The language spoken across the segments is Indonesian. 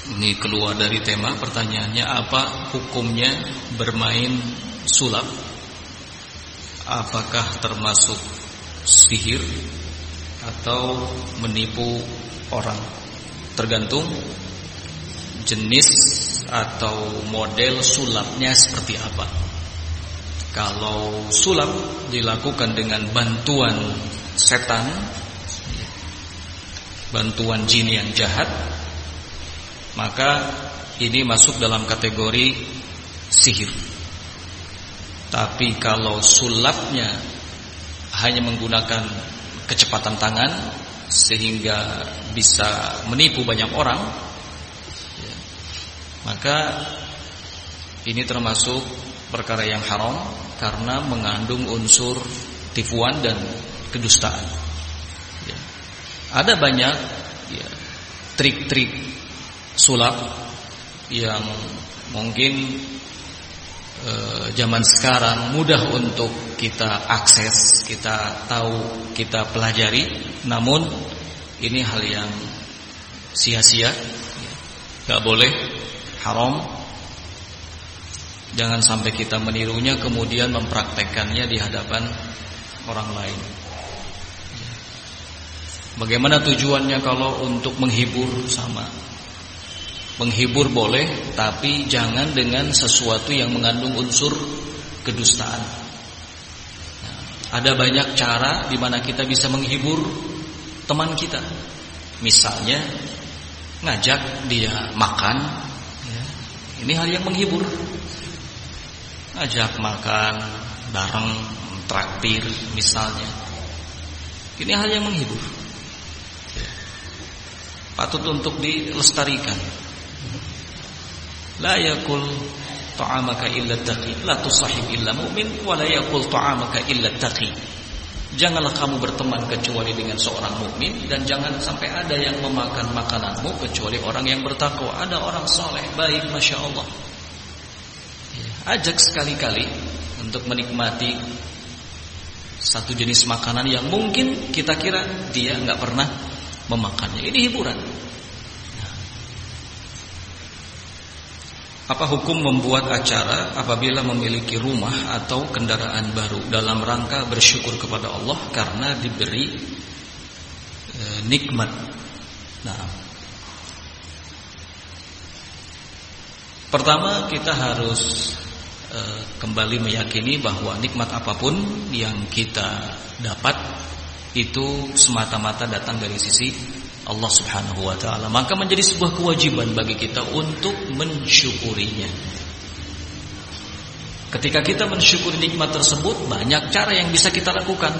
Ini keluar dari tema. Pertanyaannya, apa hukumnya bermain sulap? Apakah termasuk sihir atau menipu orang? Tergantung jenis atau model sulapnya seperti apa. Kalau sulap dilakukan dengan bantuan setan, bantuan jin yang jahat, maka ini masuk dalam kategori sihir. Tapi kalau sulapnya hanya menggunakan kecepatan tangan sehingga bisa menipu banyak orang, maka ini termasuk perkara yang haram karena mengandung unsur tipuan dan kedustaan. Ada banyak trik-trik sulap yang mungkin zaman sekarang mudah untuk kita akses, kita tahu, kita pelajari. Namun ini hal yang sia-sia, gak boleh, haram. Jangan sampai kita menirunya kemudian mempraktekkannya di hadapan orang lain. Bagaimana tujuannya? Kalau untuk menghibur, sama. Menghibur boleh, tapi jangan dengan sesuatu yang mengandung unsur kedustaan. Nah, ada banyak cara di mana kita bisa menghibur teman kita. Misalnya ngajak dia makan, ini hal yang menghibur. Ngajak makan bareng, traktir misalnya, ini hal yang menghibur, patut untuk dilestarikan. La yakul ta'amaka illa taqi, la tusahib illa mu'min, wa la yakul ta'amaka illa taqi. Janganlah kamu berteman kecuali dengan seorang mukmin, dan jangan sampai ada yang memakan makananmu kecuali orang yang bertakwa. Ada orang soleh, baik, masya Allah. Ajak sekali-kali untuk menikmati satu jenis makanan yang mungkin kita kira dia nggak pernah memakannya. Ini hiburan. Apa hukum membuat acara apabila memiliki rumah atau kendaraan baru dalam rangka bersyukur kepada Allah karena diberi nikmat? Nah, pertama kita harus kembali meyakini bahwa nikmat apapun yang kita dapat itu semata-mata datang dari sisi Allah Subhanahu wa ta'ala. Maka menjadi sebuah kewajiban bagi kita untuk mensyukurinya. Ketika kita mensyukuri nikmat tersebut, banyak cara yang bisa kita lakukan.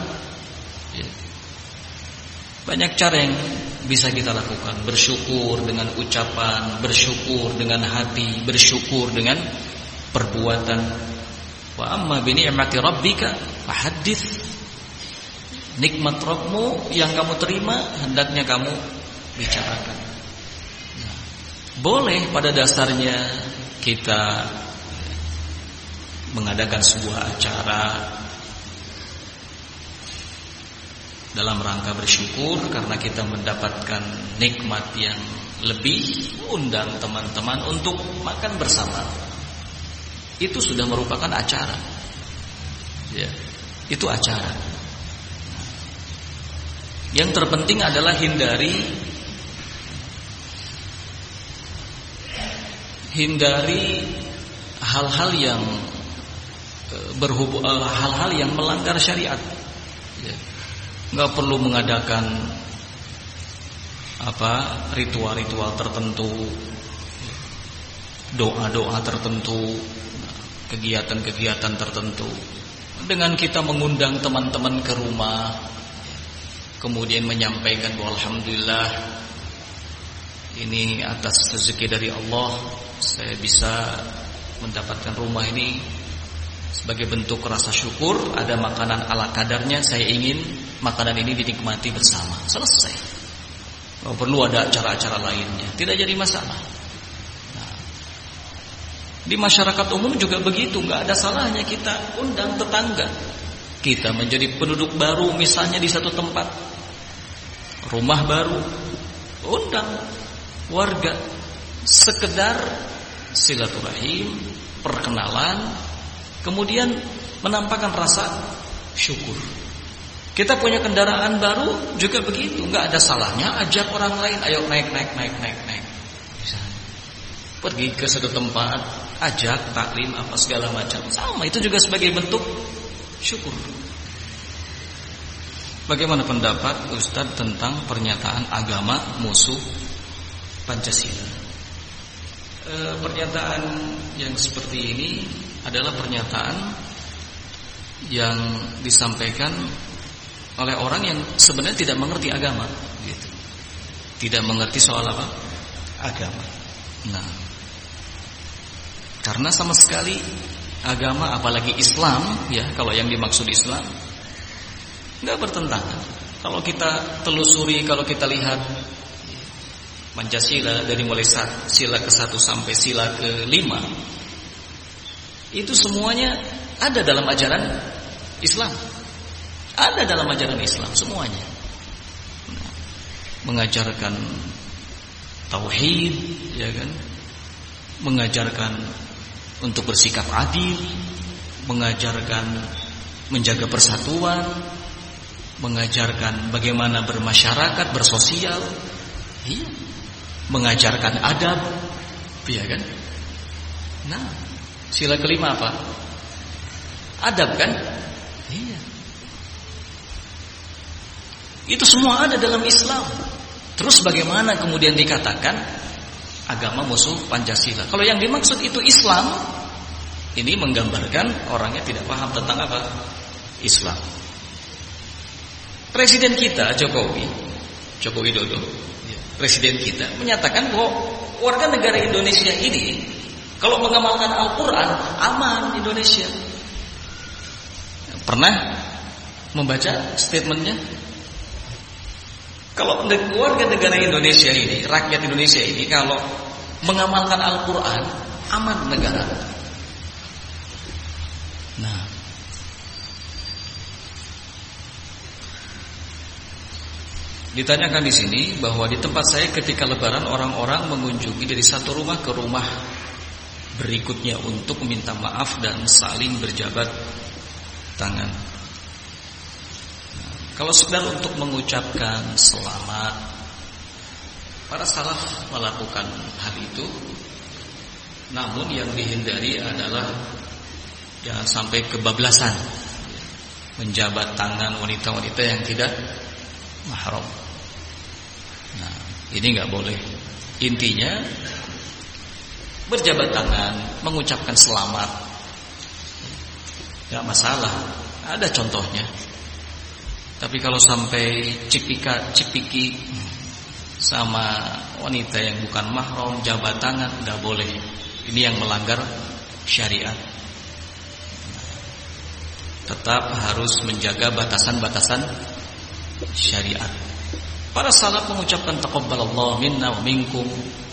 Banyak cara yang bisa kita lakukan. Bersyukur dengan ucapan, bersyukur dengan hati, bersyukur dengan perbuatan. Wa amma bi ni'mati rabbika fahaddits. Nikmat Rabbmu yang kamu terima hendaknya kamu bicarakan. Nah, boleh pada dasarnya kita mengadakan sebuah acara dalam rangka bersyukur karena kita mendapatkan nikmat yang lebih, undang teman-teman untuk makan bersama. Itu sudah merupakan acara. Ya, itu acara. Yang terpenting adalah hindari hal-hal yang hal-hal yang melanggar syariat. Nggak perlu mengadakan ritual-ritual tertentu, doa-doa tertentu, kegiatan-kegiatan tertentu. Dengan kita mengundang teman-teman ke rumah, kemudian menyampaikan bahwa alhamdulillah ini atas rezeki dari Allah saya bisa mendapatkan rumah ini sebagai bentuk rasa syukur, ada makanan ala kadarnya, saya ingin makanan ini dinikmati bersama. Selesai. Tidak perlu ada acara-acara lainnya, tidak jadi masalah. Nah, di masyarakat umum juga begitu, nggak ada salahnya kita undang tetangga. Kita menjadi penduduk baru misalnya di satu tempat, rumah baru, undang warga sekedar silaturahim, perkenalan, kemudian menampakkan rasa syukur. Kita punya kendaraan baru juga begitu, nggak ada salahnya ajak orang lain, ayo naik. Pergi ke satu tempat, ajak taklim apa segala macam, sama itu juga sebagai bentuk syukur. Bagaimana pendapat Ustadz tentang pernyataan agama musuh Pancasila? Pernyataan yang seperti ini adalah pernyataan yang disampaikan oleh orang yang sebenarnya tidak mengerti agama, gitu. Tidak mengerti soal apa? Agama. Nah, karena sama sekali agama, apalagi Islam, ya, kalau yang dimaksud Islam nggak bertentangan. Kalau kita telusuri, kalau kita lihat Pancasila dari mulai sila ke-1 sampai sila ke-5, itu semuanya ada dalam ajaran Islam. Ada dalam ajaran Islam semuanya. Mengajarkan tauhid, ya kan? Mengajarkan untuk bersikap adil, mengajarkan menjaga persatuan, mengajarkan bagaimana bermasyarakat, bersosial, iya. Mengajarkan adab, iya kan? Nah, sila ke-5 apa? Adab kan? Iya. Itu semua ada dalam Islam. Terus bagaimana kemudian dikatakan agama musuh Pancasila? Kalau yang dimaksud itu Islam, ini menggambarkan orangnya tidak paham tentang apa? Islam. Presiden kita Jokowi Widodo, presiden kita menyatakan bahwa warga negara Indonesia ini kalau mengamalkan Al-Quran aman Indonesia. Pernah membaca statementnya? Kalau warga negara Indonesia ini, rakyat Indonesia ini kalau mengamalkan Al-Quran aman negara. Nah, ditanyakan di sini bahwa di tempat saya ketika Lebaran orang-orang mengunjungi dari satu rumah ke rumah berikutnya untuk meminta maaf dan saling berjabat tangan. Nah, kalau sekedar untuk mengucapkan selamat, para salaf melakukan hal itu. Namun yang dihindari adalah jangan sampai kebablasan, menjabat tangan wanita-wanita yang tidak mahram. Nah, ini nggak boleh. Intinya berjabat tangan, mengucapkan selamat, nggak masalah. Ada contohnya. Tapi kalau sampai cipika-cipiki sama wanita yang bukan mahram, jabat tangan, nggak boleh. Ini yang melanggar syariat. Tetap harus menjaga batasan-batasan syariat. Para salaf mengucapkan taqabbalallahu minna wa minkum.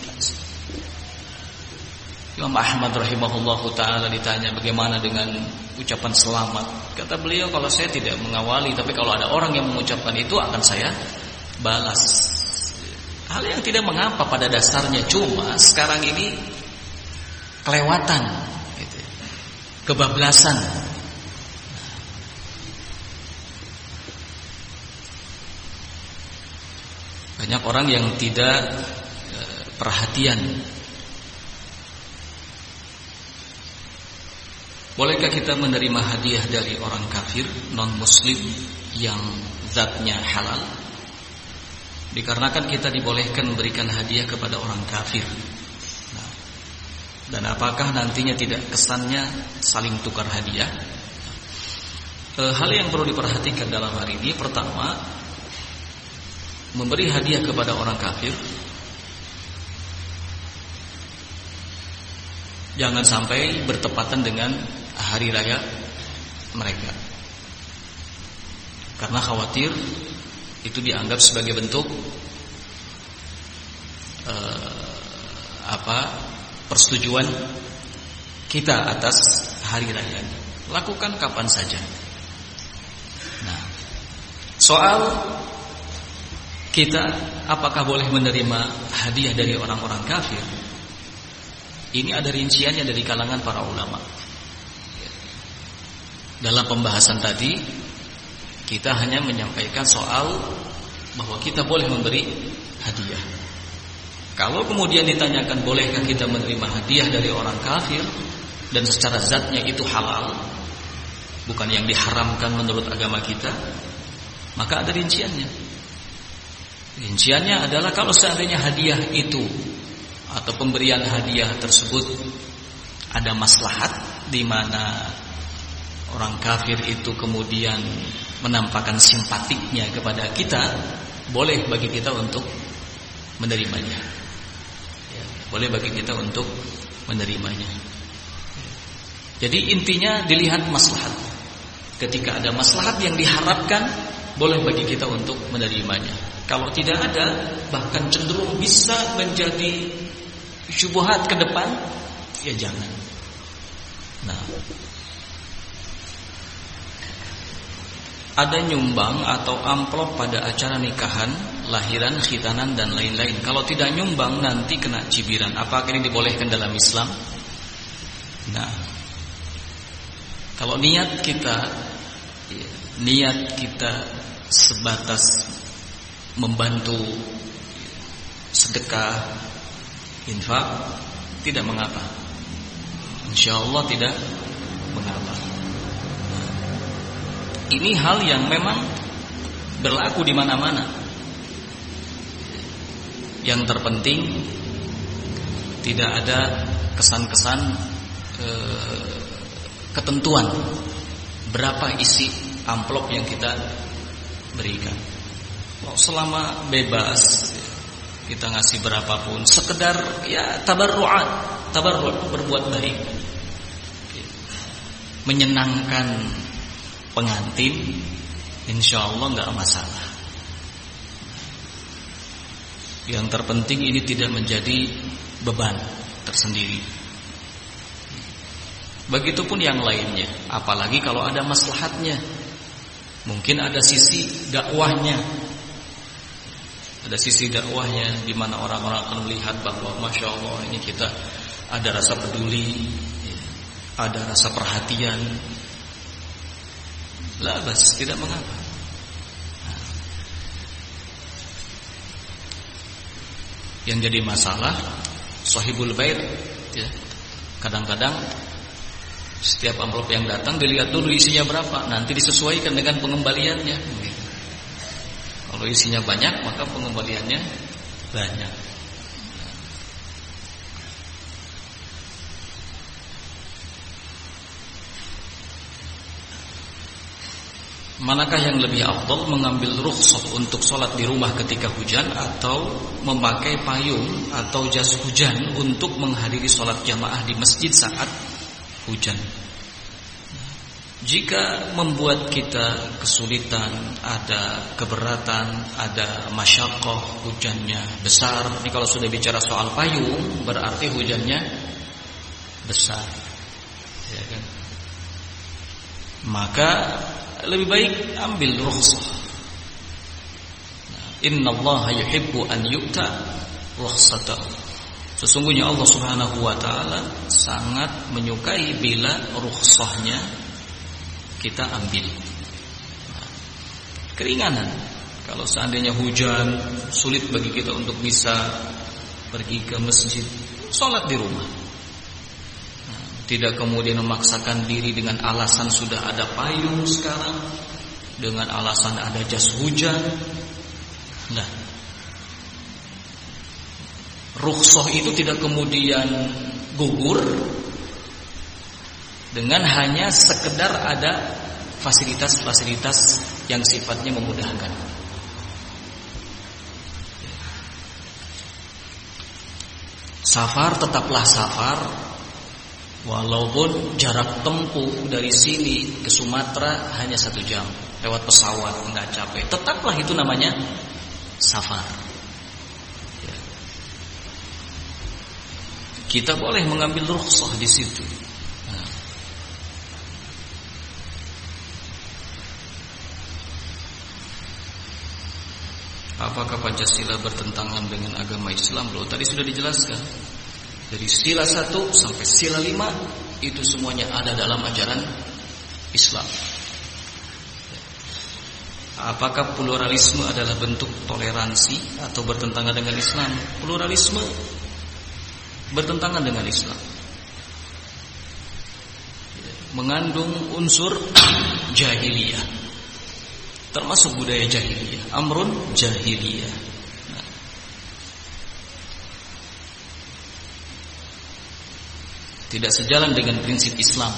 Imam Ahmad rahimahullahu taala ditanya bagaimana dengan ucapan selamat. Kata beliau, kalau saya tidak mengawali, tapi kalau ada orang yang mengucapkan itu akan saya balas. Hal yang tidak mengapa pada dasarnya, cuma sekarang ini kelewatan gitu. Kebablasan. Banyak orang yang tidak perhatian. Bolehkah kita menerima hadiah dari orang kafir non-muslim yang zatnya halal? Dikarenakan kita dibolehkan memberikan hadiah kepada orang kafir. Nah, dan apakah nantinya tidak kesannya saling tukar hadiah? Hal yang perlu diperhatikan dalam hari ini, pertama, memberi hadiah kepada orang kafir jangan sampai bertepatan dengan hari raya mereka, karena khawatir itu dianggap sebagai bentuk persetujuan kita atas hari raya. Lakukan kapan saja. Nah, soal kita apakah boleh menerima hadiah dari orang-orang kafir? Ini ada rinciannya dari kalangan para ulama. Dalam pembahasan tadi kita hanya menyampaikan soal bahwa kita boleh memberi hadiah. Kalau kemudian ditanyakan bolehkah kita menerima hadiah dari orang kafir dan secara zatnya itu halal, bukan yang diharamkan menurut agama kita, maka ada rinciannya. Rinciannya adalah kalau seandainya hadiah itu atau pemberian hadiah tersebut ada maslahat di mana orang kafir itu kemudian menampakkan simpatiknya kepada kita, boleh bagi kita untuk menerimanya. Ya, boleh bagi kita untuk menerimanya. Jadi intinya dilihat maslahat. Ketika ada maslahat yang diharapkan, boleh bagi kita untuk menerimanya. Kalau tidak ada, bahkan cenderung bisa menjadi syubhat ke depan, ya jangan. Nah, ada nyumbang atau amplop pada acara nikahan, lahiran, khitanan dan lain-lain. Kalau tidak nyumbang nanti kena cibiran. Apakah ini dibolehkan dalam Islam? Nah, kalau niat kita sebatas membantu sedekah, infak, tidak mengapa. Insyaallah tidak mengapa. Ini hal yang memang berlaku di mana-mana. Yang terpenting tidak ada kesan-kesan ketentuan berapa isi amplop yang kita berikan. Selama bebas kita ngasih berapapun, sekedar ya tabarru' berbuat baik, menyenangkan pengantin, insyaallah enggak masalah. Yang terpenting ini tidak menjadi beban tersendiri. Begitupun yang lainnya, apalagi kalau ada maslahatnya. Mungkin ada sisi dakwahnya. Ada sisi dakwahnya di mana orang-orang akan melihat bahwa Masya Allah ini kita ada rasa peduli, ada rasa perhatian. La bas, tidak mengapa. Yang jadi masalah sahibul bait, ya. Kadang-kadang setiap amplop yang datang dilihat dulu isinya berapa, nanti disesuaikan dengan pengembaliannya. Kalau isinya banyak, maka pengembaliannya banyak. Manakah yang lebih afdal, mengambil rukhsah untuk sholat di rumah ketika hujan atau memakai payung atau jas hujan untuk menghadiri sholat jamaah di masjid saat hujan? Jika membuat kita kesulitan, ada keberatan, ada masyaqqah, hujannya besar. Ini kalau sudah bicara soal payung, berarti hujannya besar, ya kan? Maka lebih baik ambil rukhsah. Innallaha yuhibbu an yu'ta rukhsatahu. Sesungguhnya Allah Subhanahu wa taala sangat menyukai bila rukhsahnya kita ambil. Keringanan. Kalau seandainya hujan, sulit bagi kita untuk bisa pergi ke masjid, sholat di rumah. Tidak kemudian memaksakan diri dengan alasan sudah ada payung sekarang, dengan alasan ada jas hujan. Nah, rukhsah itu tidak kemudian gugur dengan hanya sekedar ada fasilitas-fasilitas yang sifatnya memudahkan. Safar tetaplah safar. Walaupun jarak tempuh dari sini ke Sumatera hanya 1 jam, lewat pesawat enggak capek, tetaplah itu namanya safar. Ya. Kita boleh mengambil rukhsah di situ. Nah. Apakah Pancasila bertentangan dengan agama Islam? Loh, tadi sudah dijelaskan. Dari sila 1 sampai sila 5 itu semuanya ada dalam ajaran Islam. Apakah pluralisme adalah bentuk toleransi atau bertentangan dengan Islam? Pluralisme bertentangan dengan Islam. Mengandung unsur jahiliyah, termasuk budaya jahiliyah, amrun jahiliyah. Tidak sejalan dengan prinsip Islam.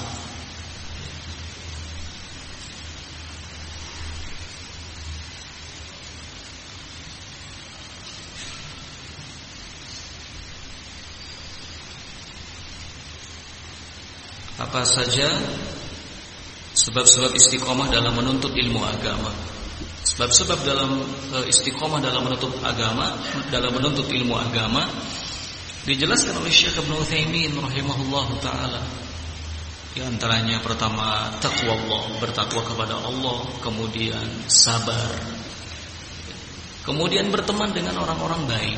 Apa saja sebab-sebab istiqomah dalam menuntut ilmu agama? Sebab-sebab dalam istiqomah dalam menuntut agama, dalam menuntut ilmu agama dijelaskan oleh Syekh Ibnu Utsaimin rahimahullahu taala. Di antaranya pertama takwa Allah, bertakwa kepada Allah, kemudian sabar, kemudian berteman dengan orang-orang baik.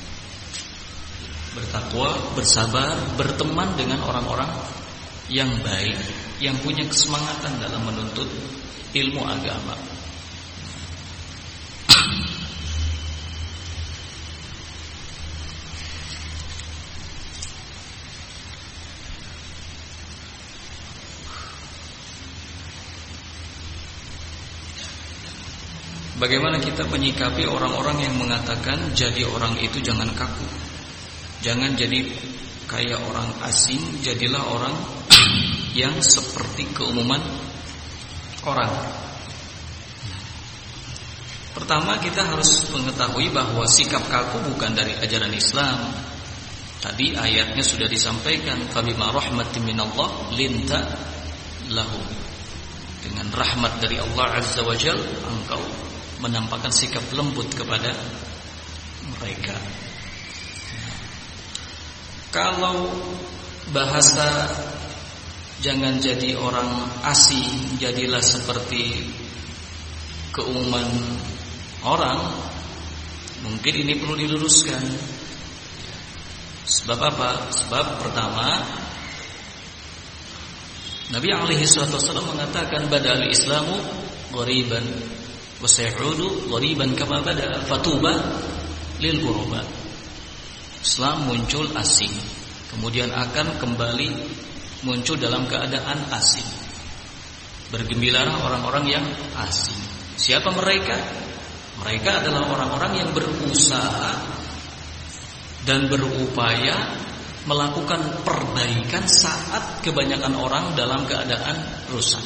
Bertakwa, bersabar, berteman dengan orang-orang yang baik, yang punya kesemangatan dalam menuntut ilmu agama. Bagaimana kita menyikapi orang-orang yang mengatakan jadi orang itu jangan kaku, jangan jadi kayak orang asing, jadilah orang yang seperti keumuman orang. Pertama, kita harus mengetahui bahwa sikap kaku bukan dari ajaran Islam. Tadi ayatnya sudah disampaikan, fabima rahmatin minallah linta lahum. Dengan rahmat dari Allah Azza wa Jalla, engkau menampakkan sikap lembut kepada mereka. Kalau bahasa jangan jadi orang asing, jadilah seperti keumuman orang, mungkin ini perlu diluruskan. Sebab apa? Sebab pertama, Nabi alaihi wasallam mengatakan badal Islamu ghariban wa sayudu ghariban kama bada fatuba lil ghuraba. Islam muncul asing, kemudian akan kembali muncul dalam keadaan asing. Bergembiralah orang-orang yang asing. Siapa mereka? Mereka adalah orang-orang yang berusaha dan berupaya melakukan perbaikan saat kebanyakan orang dalam keadaan rusak.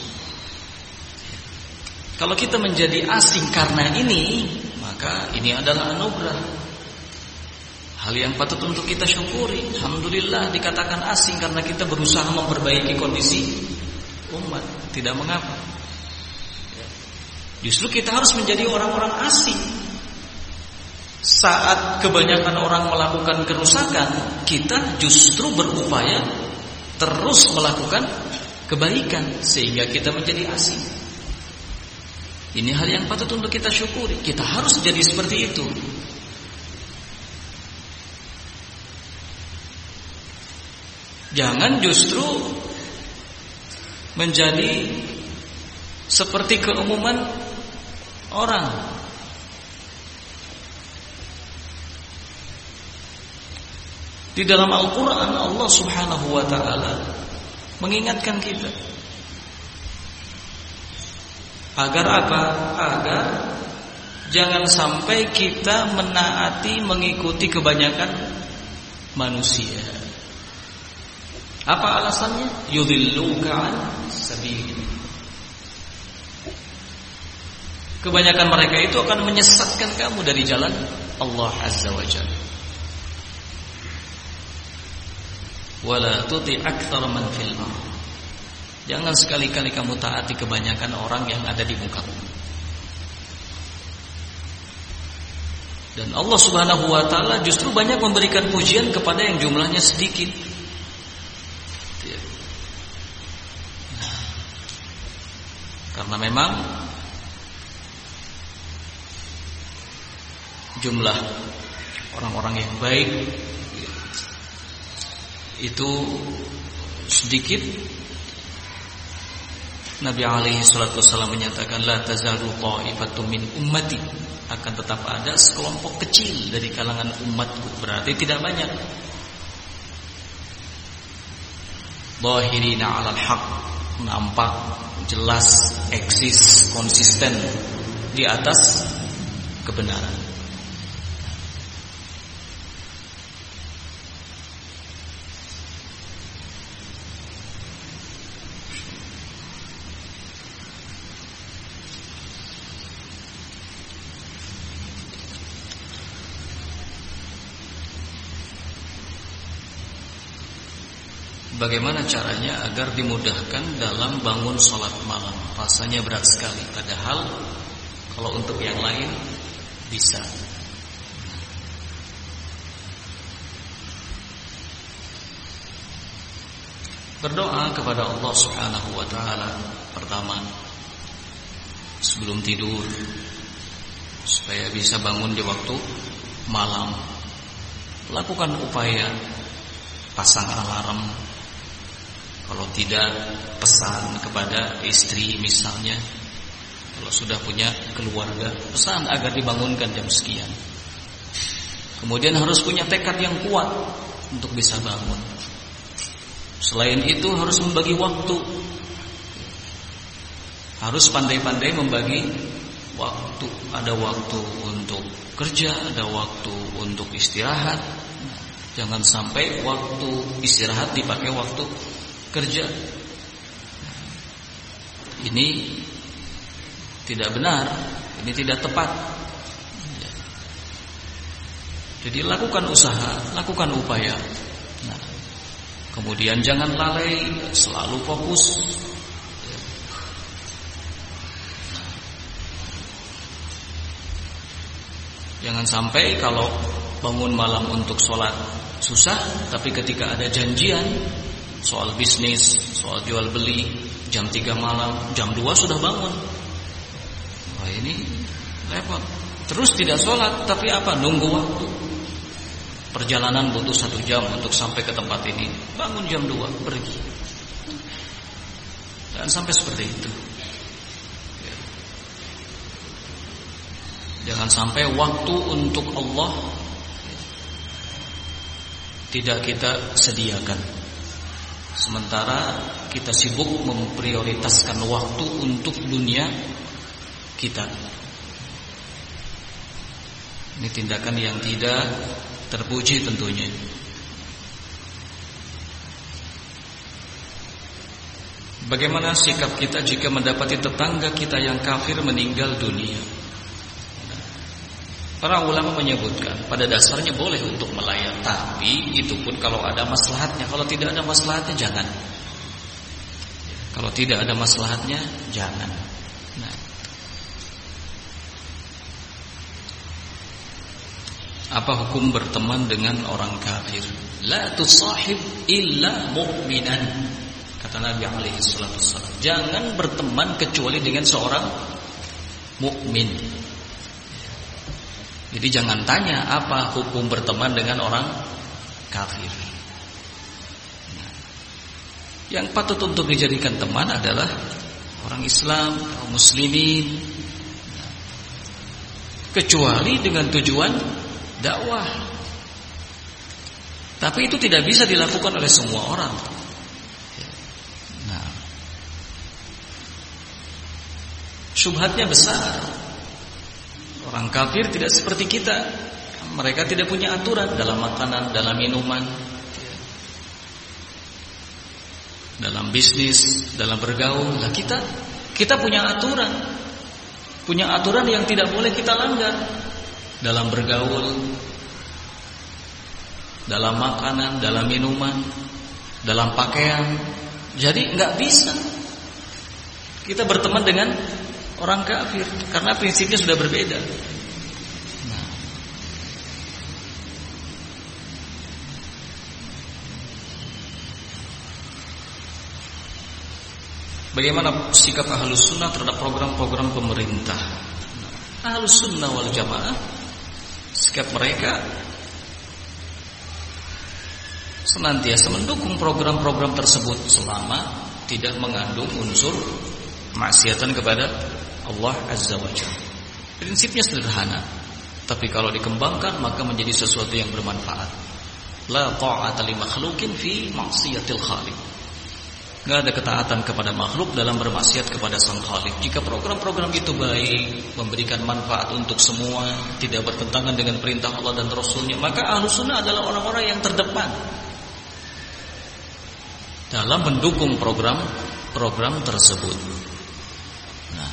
Kalau kita menjadi asing karena ini, maka ini adalah anugerah, hal yang patut untuk kita syukuri. Alhamdulillah dikatakan asing karena kita berusaha memperbaiki kondisi umat. Tidak mengapa. Justru kita harus menjadi orang-orang asing. Saat kebanyakan orang melakukan kerusakan, kita justru berupaya terus melakukan kebaikan sehingga kita menjadi asing. Ini hal yang patut untuk kita syukuri. Kita harus jadi seperti itu. Jangan justru menjadi seperti keumuman orang. Di dalam Al-Quran Allah subhanahu wa ta'ala mengingatkan kita agar apa? Agar jangan sampai kita menaati, mengikuti kebanyakan manusia. Apa alasannya? Yudhilluka an sabil. Kebanyakan mereka itu akan menyesatkan kamu dari jalan Allah Azza wa Jalla. Wala tuti aktsara man fil ardh. Jangan sekali-kali kamu taati kebanyakan orang yang ada di muka bumi. Dan Allah Subhanahu wa taala justru banyak memberikan pujian kepada yang jumlahnya sedikit. Karena memang jumlah orang-orang yang baik itu sedikit. Nabi alaihi salatu wasallam menyatakan la tazalu ta'ifatun min ummati, akan tetap ada sekelompok kecil dari kalangan umatku, berarti tidak banyak. Zahirina 'alal haq, nampak jelas, eksis, konsisten di atas kebenaran. Bagaimana caranya agar dimudahkan dalam bangun sholat malam? Rasanya berat sekali. Padahal kalau untuk yang lain bisa. Berdoa kepada Allah Subhanahu wa ta'ala pertama sebelum tidur, supaya bisa bangun di waktu malam. Lakukan upaya pasang alarm. Kalau tidak, pesan kepada istri misalnya. Kalau sudah punya keluarga, pesan agar dibangunkan jam sekian. Kemudian harus punya tekad yang kuat untuk bisa bangun. Selain itu harus membagi waktu. Harus pandai-pandai membagi waktu. Ada waktu untuk kerja, ada waktu untuk istirahat. Jangan sampai waktu istirahat dipakai waktu kerja. Ini tidak benar, ini tidak tepat. Jadi lakukan usaha, lakukan upaya. Nah, kemudian jangan lalai, selalu fokus. Jangan sampai kalau bangun malam untuk sholat susah, tapi ketika ada janjian soal bisnis, soal jual beli, jam 3 malam, jam 2 sudah bangun. Wah, ini repot. Terus tidak sholat, tapi apa? Nunggu waktu. Perjalanan butuh 1 jam untuk sampai ke tempat ini. Bangun jam 2, pergi. Jangan sampai seperti itu. Jangan sampai waktu untuk Allah tidak kita sediakan. Sementara kita sibuk memprioritaskan waktu untuk dunia kita. Ini tindakan yang tidak terpuji tentunya. Bagaimana sikap kita jika mendapati tetangga kita yang kafir meninggal dunia? Para ulama menyebutkan pada dasarnya boleh untuk melayat, tapi itu pun kalau ada maslahatnya. Kalau tidak ada maslahatnya jangan. Kalau tidak ada maslahatnya jangan. Nah. Apa hukum berteman dengan orang kafir? La tusahib illa mu'minan, kata Nabi alaihi salatu wasallam. Jangan berteman kecuali dengan seorang mukmin. Jadi jangan tanya apa hukum berteman dengan orang kafir. Nah, yang patut untuk dijadikan teman adalah orang Islam, kaum muslimin. Nah, kecuali dengan tujuan dakwah. Tapi itu tidak bisa dilakukan oleh semua orang. Nah, syubhatnya besar. Orang kafir tidak seperti kita. Mereka tidak punya aturan dalam makanan, dalam minuman, dalam bisnis, dalam bergaul. Nah, kita punya aturan. Punya aturan yang tidak boleh kita langgar. Dalam bergaul, dalam makanan, dalam minuman, dalam pakaian. Jadi nggak bisa kita berteman dengan orang kafir karena prinsipnya sudah berbeda. Nah, bagaimana sikap Ahlus Sunnah terhadap program-program pemerintah? Ahlus Sunnah wal Jamaah, sikap mereka senantiasa mendukung program-program tersebut selama tidak mengandung unsur maksiatan kepada Allah Azza wa Jalla. Prinsipnya sederhana, tapi kalau dikembangkan maka menjadi sesuatu yang bermanfaat. La ta'ata li makhluqin fi maksiatil khaliq. Enggak ada ketaatan kepada makhluk dalam bermaksiat kepada Sang Khaliq. Jika program-program itu baik, memberikan manfaat untuk semua, tidak bertentangan dengan perintah Allah dan Rasulnya, maka Ahlus Sunnah adalah orang-orang yang terdepan dalam mendukung program tersebut. Nah,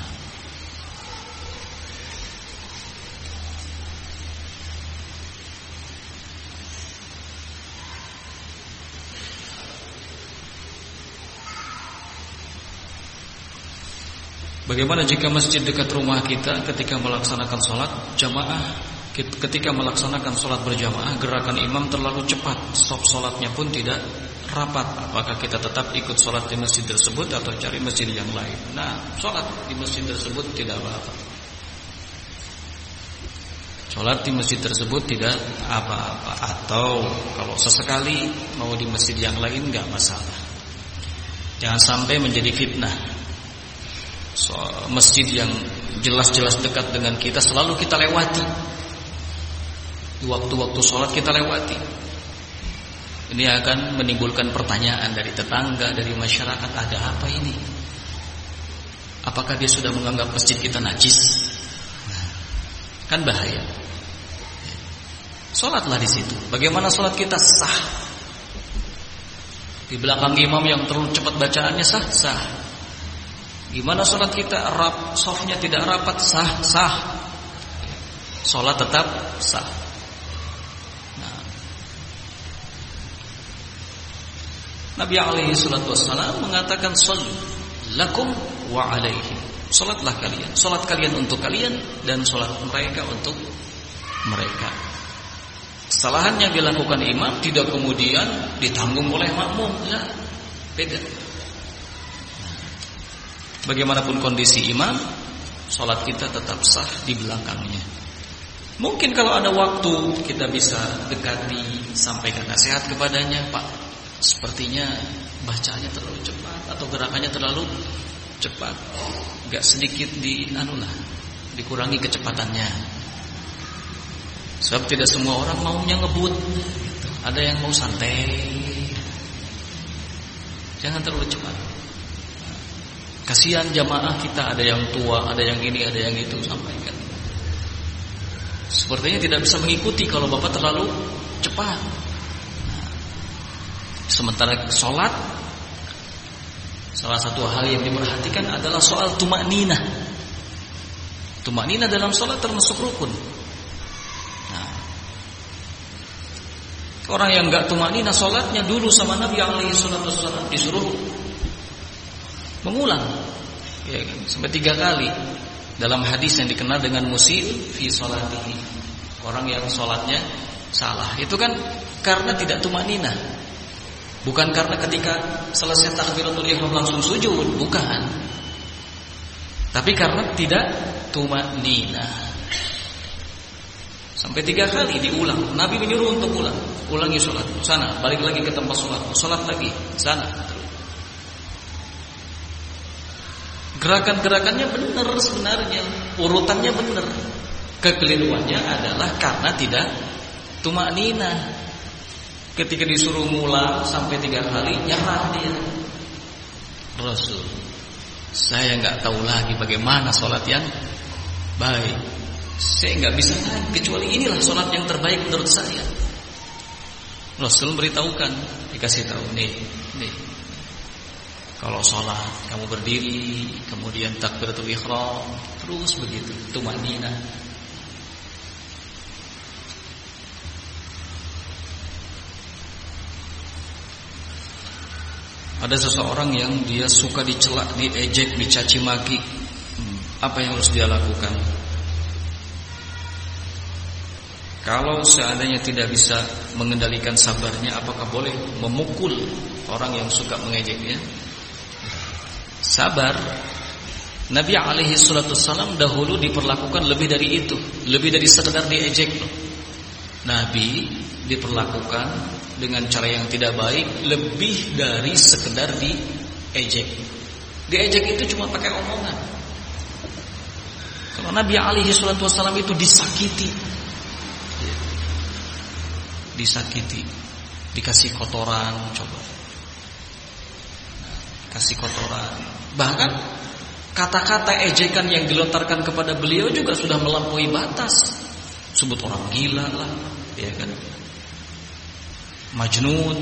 bagaimana jika masjid dekat rumah kita ketika melaksanakan sholat jamaah, ketika melaksanakan sholat berjamaah gerakan imam terlalu cepat, stop sholatnya pun tidak rapat, apakah kita tetap ikut sholat di masjid tersebut atau cari masjid yang lain? Nah, sholat di masjid tersebut tidak apa-apa. Sholat di masjid tersebut tidak apa-apa. Atau kalau sesekali mau di masjid yang lain nggak masalah. Jangan sampai menjadi fitnah. Masjid yang jelas-jelas dekat dengan kita selalu kita lewati. Di waktu-waktu sholat kita lewati. Ini akan menimbulkan pertanyaan dari tetangga, dari masyarakat, ada apa ini? Apakah dia sudah menganggap masjid kita najis? Kan bahaya. Sholatlah di situ. Bagaimana sholat kita sah? Di belakang imam yang terlalu cepat bacaannya sah? Sah. Gimana sholat kita? Shafnya tidak rapat? Sah? Sah. Sholat tetap sah. Nabi alaihi salatu wassalam mengatakan shollu lakum wa alaihim. Salatlah kalian, salat kalian untuk kalian dan salat mereka untuk mereka. Kesalahan yang dilakukan imam tidak kemudian ditanggung oleh makmum, ya, beda. Bagaimanapun kondisi imam, salat kita tetap sah di belakangnya. Mungkin kalau ada waktu kita bisa dekati, sampaikan nasihat kepadanya, Pak, sepertinya bacaannya terlalu cepat atau gerakannya terlalu cepat. Gak sedikit dikurangi kecepatannya. Sebab tidak semua orang maunya ngebut gitu. Ada yang mau santai. Jangan terlalu cepat. Kasihan jamaah kita, ada yang tua, ada yang ini, ada yang itu, sampaikan. Sepertinya tidak bisa mengikuti kalau Bapak terlalu cepat. Sementara sholat, salah satu hal yang diperhatikan adalah soal tumakninah. Tumakninah dalam sholat termasuk rukun. Nah, orang yang enggak tumakninah sholatnya dulu sama Nabi alaihi salatu wasallam disuruh mengulang, ya, sampai 3 kali. Dalam hadis yang dikenal dengan musil fi sholatihi, orang yang sholatnya salah, itu kan karena tidak tumakninah. Bukan karena ketika selesai takbiratul ihram langsung sujud, bukan. Tapi karena tidak tumakninah. Sampai 3 kali diulang. Nabi menyuruh untuk ulang. Ulangi sholat, sana, balik lagi ke tempat sholat, sholat lagi, sana. Gerakan-gerakannya benar sebenarnya, urutannya benar. Kekeliruannya adalah karena tidak tumakninah. Ketika disuruh ngulang sampai 3 kali, nyerah dia. Rasul, saya nggak tahu lagi bagaimana sholat yang baik. Saya nggak bisa lagi kecuali inilah sholat yang terbaik menurut saya. Rasul beritahukan, dikasih tahu nih. Kalau sholat kamu berdiri, kemudian takbiratul ihram, terus begitu, tumakninah. Ada seseorang yang dia suka dicela, diejek, dicaci maki. Apa yang harus dia lakukan? Kalau seandainya tidak bisa mengendalikan sabarnya, apakah boleh memukul orang yang suka mengejeknya? Sabar. Nabi alaihi salatu wassalam dahulu diperlakukan lebih dari itu, lebih dari sekedar diejek. Nabi diperlakukan dengan cara yang tidak baik lebih dari sekedar diejek. Diejek itu cuma pakai omongan. Kalau Nabi alaihi salatu wasallam itu disakiti, dikasih kotoran, coba, kasih kotoran. Bahkan kata-kata ejekan yang dilontarkan kepada beliau juga sudah melampaui batas. Sebut orang gila lah, ya kan? Majnun,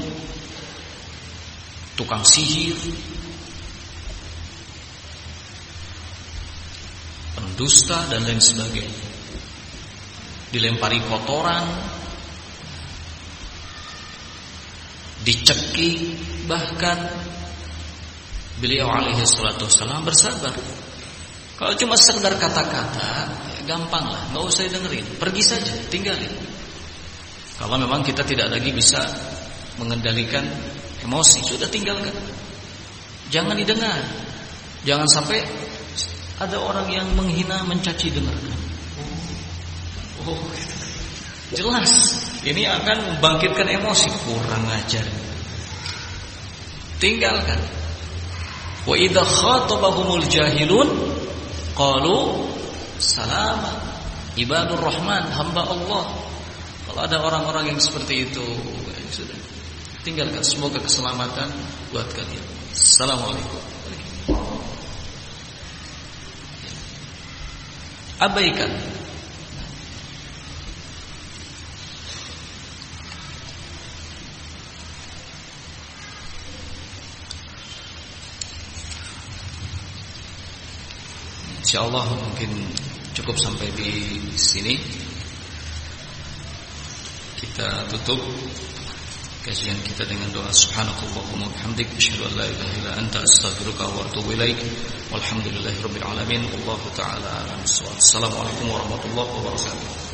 tukang sihir, pendusta dan lain sebagainya. Dilempari kotoran, dicekik, bahkan beliau alaihi salatu wassalam bersabar. Kalau cuma sekedar kata-kata, ya gampang lah, nggak usah dengerin, pergi saja, tinggalin. Kalau memang kita tidak lagi bisa mengendalikan emosi, sudah tinggalkan. Jangan didengar. Jangan sampai ada orang yang menghina, mencaci, dengarkan. Oh, jelas ini akan membangkitkan emosi, kurang ajar. Tinggalkan. Wa idza khatabahumul jahilun qalu salama. Ibadur Rahman, hamba Allah. Kalau ada orang-orang yang seperti itu, sudah tinggalkan. Semoga keselamatan buat kalian. Assalamualaikum. Abaikan. Insyaallah mungkin cukup sampai di sini. Kita tutup kajian kita dengan doa subhanakallahumma wa bihamdika asyhadu an la ilaha illa anta astaghfiruka wa atubu ilaik. Walhamdulillahirabbil alamin. Wallahu taala a'lam. Assalamualaikum warahmatullahi wabarakatuh.